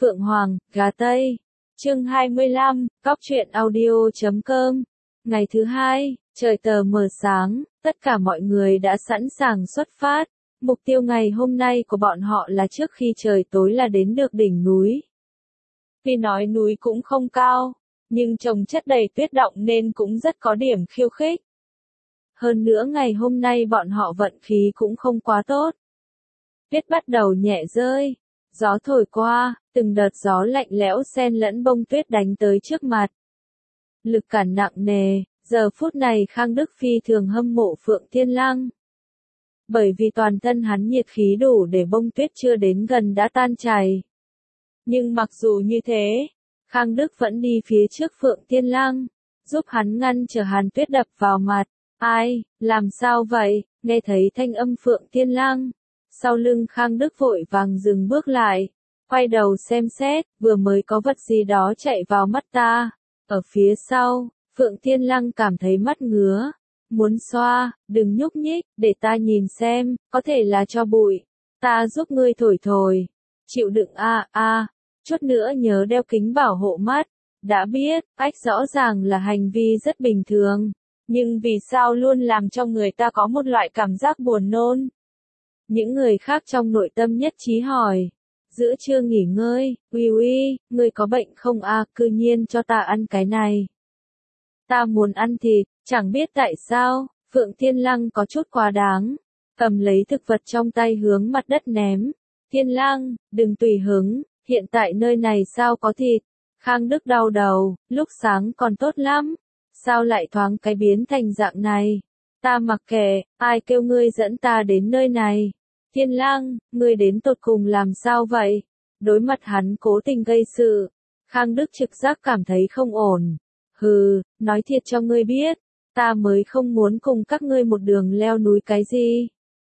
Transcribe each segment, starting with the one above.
Phượng Hoàng, Gà Tây. Chương 25, Cóc truyện audio.com. Ngày thứ hai, trời tờ mờ sáng, tất cả mọi người đã sẵn sàng xuất phát. Mục tiêu ngày hôm nay của bọn họ là trước khi trời tối là đến được đỉnh núi. Tuy nói núi cũng không cao, nhưng trồng chất đầy tuyết động nên cũng rất có điểm khiêu khích. Hơn nữa ngày hôm nay bọn họ vận khí cũng không quá tốt. Tuyết bắt đầu nhẹ rơi, gió thổi qua, từng đợt gió lạnh lẽo xen lẫn bông tuyết đánh tới trước mặt. Lực cản nặng nề, giờ phút này Khang Đức phi thường hâm mộ Phượng Thiên Lăng. Bởi vì toàn thân hắn nhiệt khí đủ để bông tuyết chưa đến gần đã tan chảy. Nhưng mặc dù như thế, Khang Đức vẫn đi phía trước Phượng Thiên Lăng, giúp hắn ngăn trở hàn tuyết đập vào mặt. Ai, làm sao vậy? Nghe thấy thanh âm Phượng Thiên Lăng. Sau lưng Khang Đức vội vàng dừng bước lại, quay đầu xem xét, vừa mới có vật gì đó chạy vào mắt ta. Ở phía sau, Phượng Thiên Lăng cảm thấy mắt ngứa, muốn xoa, đừng nhúc nhích, để ta nhìn xem, có thể là cho bụi. Ta giúp ngươi thổi thổi. Chịu đựng chút nữa nhớ đeo kính bảo hộ mắt. Đã biết, ách rõ ràng là hành vi rất bình thường, nhưng vì sao luôn làm cho người ta có một loại cảm giác buồn nôn. Những người khác trong nội tâm nhất trí hỏi. Giữa trưa nghỉ ngơi, uy, ngươi có bệnh không cư nhiên cho ta ăn cái này. Ta muốn ăn thịt, chẳng biết tại sao, Phượng Thiên Lăng có chút quá đáng. Cầm lấy thực vật trong tay hướng mặt đất ném. Thiên Lăng, đừng tùy hứng, hiện tại nơi này sao có thịt. Khang Đức đau đầu, lúc sáng còn tốt lắm. Sao lại thoáng cái biến thành dạng này? Ta mặc kệ, ai kêu ngươi dẫn ta đến nơi này? Thiên Lăng, ngươi đến tột cùng làm sao vậy? Đối mặt hắn cố tình gây sự, Khang Đức trực giác cảm thấy không ổn. Hừ, nói thiệt cho ngươi biết, ta mới không muốn cùng các ngươi một đường leo núi cái gì.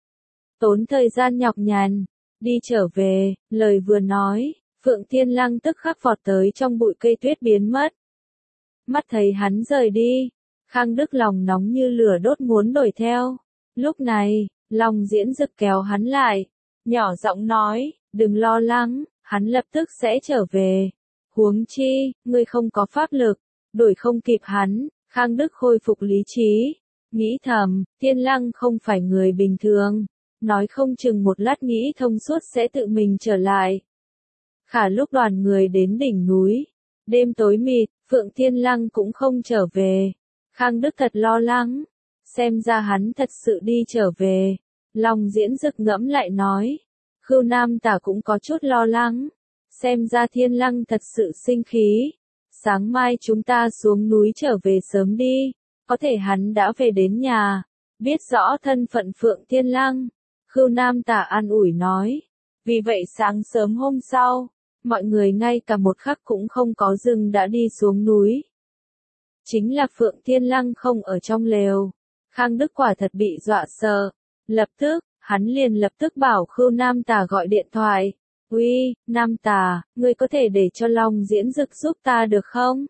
Tốn thời gian nhọc nhằn, đi trở về, lời vừa nói, Phượng Thiên Lăng tức khắc vọt tới trong bụi cây tuyết biến mất. Mắt thấy hắn rời đi, Khang Đức lòng nóng như lửa đốt muốn đuổi theo. Lúc này, Long Diễn Dực kéo hắn lại, nhỏ giọng nói, đừng lo lắng, hắn lập tức sẽ trở về. Huống chi, ngươi không có pháp lực, đuổi không kịp hắn. Khang Đức khôi phục lý trí, nghĩ thầm, Thiên Lăng không phải người bình thường, nói không chừng một lát nghĩ thông suốt sẽ tự mình trở lại. Khả lúc đoàn người đến đỉnh núi, đêm tối mịt, Phượng Thiên Lăng cũng không trở về. Khang Đức thật lo lắng, xem ra hắn thật sự đi trở về. Long Diễn Dực ngẫm lại nói, Khưu Nam Tả cũng có chút lo lắng, xem ra Thiên Lăng thật sự sinh khí. Sáng mai chúng ta xuống núi trở về sớm đi, có thể hắn đã về đến nhà, biết rõ thân phận Phượng Thiên Lăng. Khưu Nam Tả an ủi nói, vì vậy sáng sớm hôm sau, mọi người ngay cả một khắc cũng không có dừng đã đi xuống núi. Chính là Phượng Thiên Lăng không ở trong lều. Khang Đức quả thật bị dọa sợ. Lập tức, hắn liền lập tức bảo Khưu Nam Tả gọi điện thoại. Uy, Nam Tả, ngươi có thể để cho Long Diễn Dực giúp ta được không?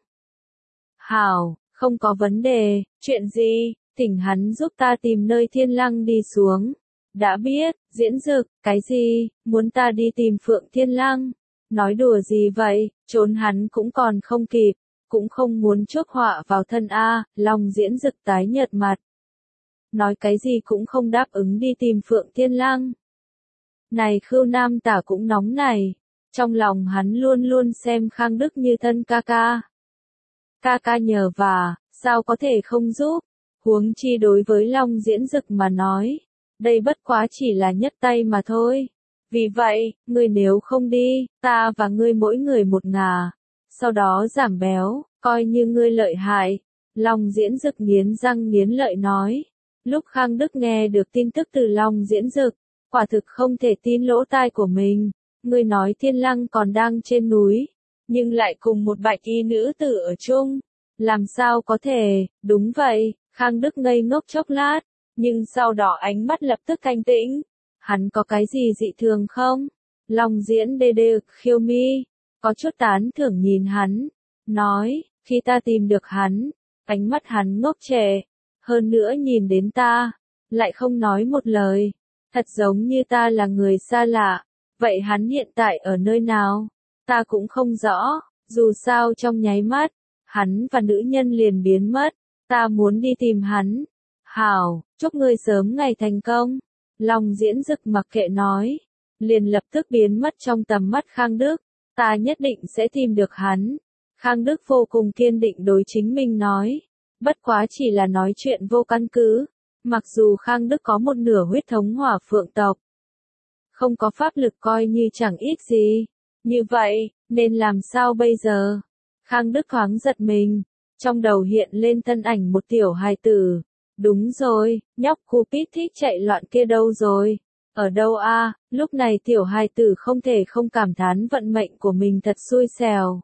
Hảo, không có vấn đề, chuyện gì, thỉnh hắn giúp ta tìm nơi Thiên Lăng đi xuống. Đã biết, Diễn Dực, cái gì, muốn ta đi tìm Phượng Thiên Lăng? Nói đùa gì vậy, trốn hắn cũng còn không kịp, cũng không muốn chuốc họa vào thân Long Diễn Dực tái nhợt mặt. Nói cái gì cũng không đáp ứng đi tìm Phượng Thiên Lăng. Này Khưu Nam Tả cũng nóng này, trong lòng hắn luôn luôn xem Khang Đức như thân ca ca. Ca ca nhờ vả, sao có thể không giúp, huống chi đối với Long Diễn Dực mà nói, đây bất quá chỉ là nhất tay mà thôi. Vì vậy, ngươi nếu không đi, ta và ngươi mỗi người một ngả, sau đó giảm béo, coi như ngươi lợi hại. Long Diễn Dực nghiến răng nghiến lợi nói. Lúc Khang Đức nghe được tin tức từ Long Diễn Dực, quả thực không thể tin lỗ tai của mình. Ngươi nói Thiên Lăng còn đang trên núi, nhưng lại cùng một bạch y nữ tử ở chung. Làm sao có thể? Đúng vậy, Khang Đức ngây ngốc chốc lát, nhưng sau đó ánh mắt lập tức thanh tĩnh. Hắn có cái gì dị thường không? Long Diễn đê đê khiêu mi, có chút tán thưởng nhìn hắn, nói, khi ta tìm được hắn, ánh mắt hắn ngốc trệ, hơn nữa nhìn đến ta, lại không nói một lời, thật giống như ta là người xa lạ. Vậy hắn hiện tại ở nơi nào? Ta cũng không rõ, dù sao trong nháy mắt, hắn và nữ nhân liền biến mất, ta muốn đi tìm hắn. Hảo, chúc ngươi sớm ngày thành công. Long Diễn Dực mặc kệ nói, liền lập tức biến mất trong tầm mắt Khang Đức, ta nhất định sẽ tìm được hắn. Khang Đức vô cùng kiên định đối chính mình nói, bất quá chỉ là nói chuyện vô căn cứ, mặc dù Khang Đức có một nửa huyết thống Hỏa Phượng tộc, không có pháp lực coi như chẳng ít gì. Như vậy, nên làm sao bây giờ? Khang Đức thoáng giật mình, trong đầu hiện lên thân ảnh một tiểu hài tử. Đúng rồi, nhóc Cupid thích chạy loạn kia đâu rồi? Ở đâu a? Lúc này tiểu hài tử không thể không cảm thán vận mệnh của mình thật xui xẻo.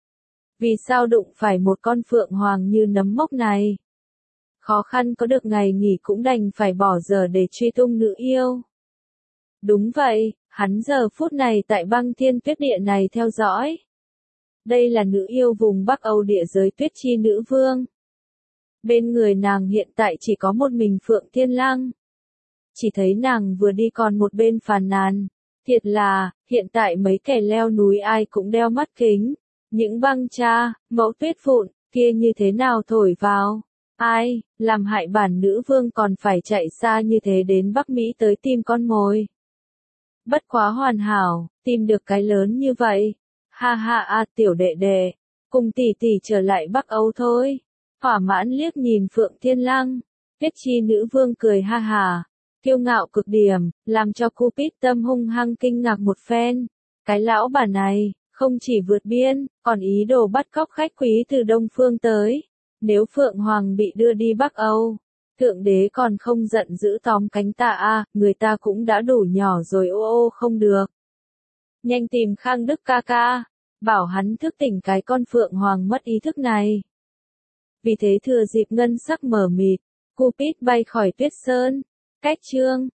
Vì sao đụng phải một con phượng hoàng như nấm mốc này? Khó khăn có được ngày nghỉ cũng đành phải bỏ giờ để truy tung nữ yêu. Đúng vậy, hắn giờ phút này tại băng thiên tuyết địa này theo dõi. Đây là nữ yêu vùng Bắc Âu địa giới tuyết chi nữ vương. Bên người nàng hiện tại chỉ có một mình Phượng Thiên Lăng. Chỉ thấy nàng vừa đi còn một bên phàn nàn. Thiệt là, hiện tại mấy kẻ leo núi ai cũng đeo mắt kính. Những băng cha, mẫu tuyết vụn, kia như thế nào thổi vào. Ai, làm hại bản nữ vương còn phải chạy xa như thế đến Bắc Mỹ tới tìm con mồi. Bất quá hoàn hảo, tìm được cái lớn như vậy. Ha ha a tiểu đệ đệ, cùng tỷ tỷ trở lại Bắc Âu thôi. Thỏa mãn liếc nhìn Phượng Thiên Lăng, Tuyết Chi nữ vương cười ha hà, kiêu ngạo cực điểm, làm cho Cupid tâm hung hăng kinh ngạc một phen. Cái lão bà này, không chỉ vượt biên, còn ý đồ bắt cóc khách quý từ Đông Phương tới. Nếu Phượng Hoàng bị đưa đi Bắc Âu, Thượng đế còn không giận dữ tóm cánh ta a, người ta cũng đã đủ nhỏ rồi ô ô không được. Nhanh tìm Khang Đức ca ca, bảo hắn thức tỉnh cái con Phượng Hoàng mất ý thức này. Vì thế thừa dịp ngân sắc mở mịt, Cupid bay khỏi Tuyết Sơn. Cách chương